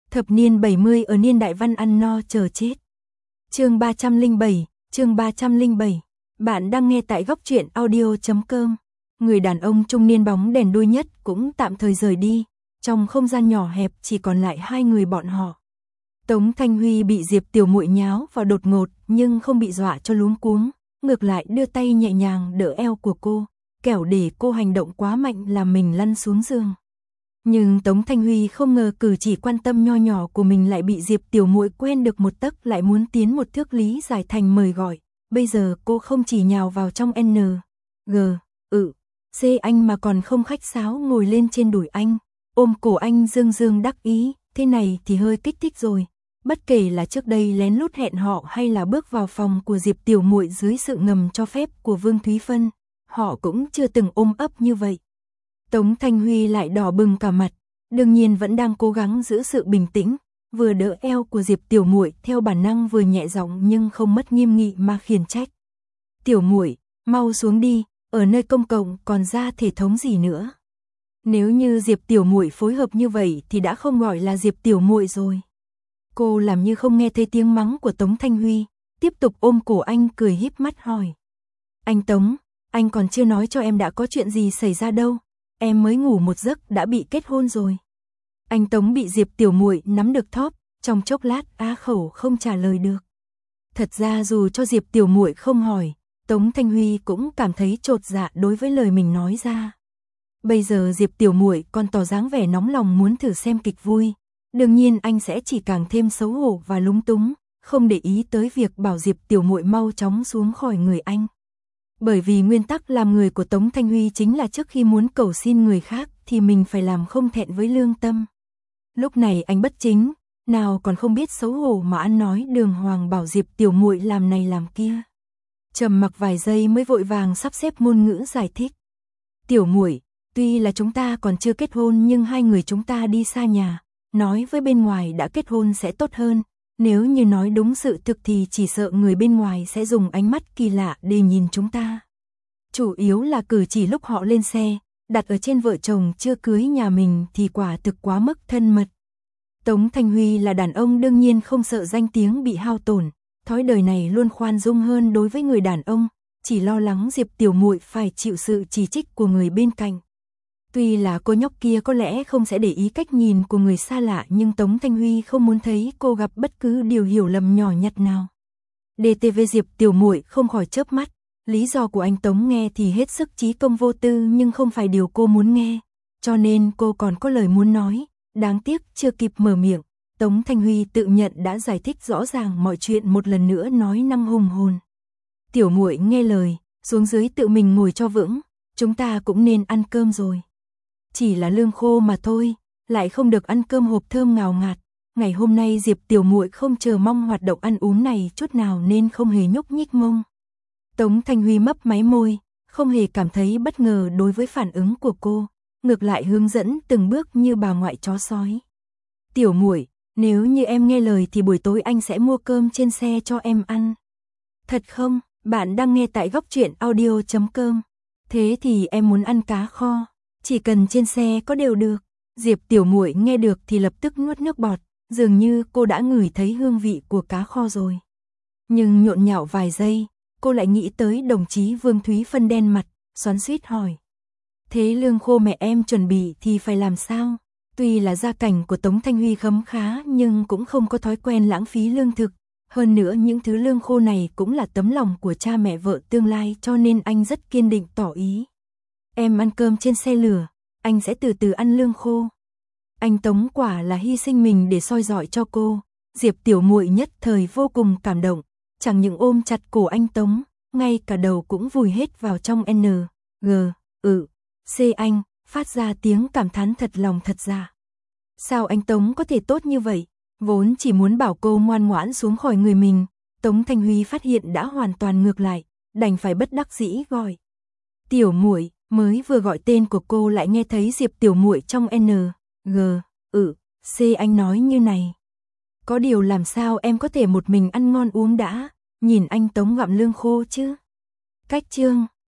Thập niên 70 ở niên đại văn ăn no chờ chết. Chương 307. Bạn đang nghe tại góc truyện audio.com. Người đàn ông trung niên bóng đèn đuôi nhất cũng tạm thời rời đi, trong không gian nhỏ hẹp chỉ còn lại hai người bọn họ. Tống Thanh Huy bị Diệp Tiểu Muội nháo vào đột ngột nhưng không bị dọa cho luống cuống, ngược lại đưa tay nhẹ nhàng đỡ eo của cô, kẻo để cô hành động quá mạnh làm mình lăn xuống giường. Nhưng Tống Thanh Huy không ngờ cử chỉ quan tâm nho nhỏ của mình lại bị Diệp Tiểu Muội quen được một tấc lại muốn tiến một thước lý giải thành mời gọi. Bây giờ cô không chỉ nhào vào trong C anh mà còn không khách sáo ngồi lên trên đùi anh, ôm cổ anh dương dương đắc ý, thế này thì hơi kích thích rồi. Bất kể là trước đây lén lút hẹn họ hay là bước vào phòng của Diệp Tiểu Muội dưới sự ngầm cho phép của Vương Thúy Phân, họ cũng chưa từng ôm ấp như vậy. Tống Thanh Huy lại đỏ bừng cả mặt, đương nhiên vẫn đang cố gắng giữ sự bình tĩnh, vừa đỡ eo của Diệp Tiểu Muội theo bản năng vừa nhẹ giọng nhưng không mất nghiêm nghị mà khiển trách. Tiểu Muội, mau xuống đi, ở nơi công cộng còn ra thể thống gì nữa. Nếu như Diệp Tiểu Muội phối hợp như vậy thì đã không gọi là Diệp Tiểu Muội rồi. Cô làm như không nghe thấy tiếng mắng của Tống Thanh Huy, tiếp tục ôm cổ anh cười híp mắt hỏi. Anh Tống, anh còn chưa nói cho em đã có chuyện gì xảy ra đâu, em mới ngủ một giấc đã bị kết hôn rồi. Anh Tống bị Diệp Tiểu Muội nắm được thóp, trong chốc lát á khẩu không trả lời được. Thật ra dù cho Diệp Tiểu Muội không hỏi, Tống Thanh Huy cũng cảm thấy chột dạ đối với lời mình nói ra. Bây giờ Diệp Tiểu Muội còn tỏ dáng vẻ nóng lòng muốn thử xem kịch vui, đương nhiên anh sẽ chỉ càng thêm xấu hổ và lúng túng, không để ý tới việc bảo Diệp Tiểu Muội mau chóng xuống khỏi người anh. Bởi vì nguyên tắc làm người của Tống Thanh Huy chính là trước khi muốn cầu xin người khác thì mình phải làm không thẹn với lương tâm. Lúc này anh bất chính, nào còn không biết xấu hổ mà ăn nói đường hoàng bảo Diệp Tiểu Muội làm này làm kia. Trầm mặc vài giây mới vội vàng sắp xếp ngôn ngữ giải thích. Tiểu Muội, tuy là chúng ta còn chưa kết hôn nhưng hai người chúng ta đi xa nhà, nói với bên ngoài đã kết hôn sẽ tốt hơn. Nếu như nói đúng sự thực thì chỉ sợ người bên ngoài sẽ dùng ánh mắt kỳ lạ để nhìn chúng ta. Chủ yếu là cử chỉ lúc họ lên xe, đặt ở trên vợ chồng chưa cưới nhà mình thì quả thực quá mức thân mật. Tống Thanh Huy là đàn ông đương nhiên không sợ danh tiếng bị hao tổn, thói đời này luôn khoan dung hơn đối với người đàn ông, chỉ lo lắng Diệp Tiểu Muội phải chịu sự chỉ trích của người bên cạnh. Tuy là cô nhóc kia có lẽ không sẽ để ý cách nhìn của người xa lạ nhưng Tống Thanh Huy không muốn thấy cô gặp bất cứ điều hiểu lầm nhỏ nhặt nào. DTV Diệp Tiểu Muội không khỏi chớp mắt, lý do của anh Tống nghe thì hết sức chí công vô tư nhưng không phải điều cô muốn nghe, cho nên cô còn có lời muốn nói, đáng tiếc chưa kịp mở miệng, Tống Thanh Huy tự nhận đã giải thích rõ ràng mọi chuyện một lần nữa nói năng hùng hồn. Tiểu Muội nghe lời, xuống dưới tự mình ngồi cho vững, chúng ta cũng nên ăn cơm rồi. Chỉ là lương khô mà thôi, lại không được ăn cơm hộp thơm ngào ngạt. Ngày hôm nay Diệp Tiểu Muội không chờ mong hoạt động ăn uống này chút nào nên không hề nhúc nhích mông. Tống Thanh Huy mấp máy môi, không hề cảm thấy bất ngờ đối với phản ứng của cô, ngược lại hướng dẫn từng bước như bà ngoại chó sói. Tiểu Muội, nếu như em nghe lời thì buổi tối anh sẽ mua cơm trên xe cho em ăn. Thật không? Bạn đang nghe tại góc truyện audio.com. Thế thì em muốn ăn cá kho, chỉ cần trên xe có đều được. Diệp Tiểu Muội nghe được thì lập tức nuốt nước bọt, dường như cô đã ngửi thấy hương vị của cá kho rồi. Nhưng nhộn nhạo vài giây, cô lại nghĩ tới đồng chí Vương Thúy Phân đen mặt, xoắn xuýt hỏi. Thế lương khô mẹ em chuẩn bị thì phải làm sao? Tuy là gia cảnh của Tống Thanh Huy khấm khá nhưng cũng không có thói quen lãng phí lương thực. Hơn nữa những thứ lương khô này cũng là tấm lòng của cha mẹ vợ tương lai cho nên anh rất kiên định tỏ ý. Em ăn cơm trên xe lửa, anh sẽ từ từ ăn lương khô. Anh Tống quả là hy sinh mình để soi dọi cho cô. Diệp Tiểu Muội nhất thời vô cùng cảm động, chẳng những ôm chặt cổ anh Tống, ngay cả đầu cũng vùi hết vào trong C anh, phát ra tiếng cảm thán thật lòng thật dạ. Sao anh Tống có thể tốt như vậy? Vốn chỉ muốn bảo cô ngoan ngoãn xuống khỏi người mình, Tống Thanh Huy phát hiện đã hoàn toàn ngược lại, đành phải bất đắc dĩ gọi. Tiểu Muội, mới vừa gọi tên của cô lại nghe thấy Diệp Tiểu Muội trong C anh nói như này. Có điều làm sao em có thể một mình ăn ngon uống đã, nhìn anh Tống gặm lương khô chứ? Cách chương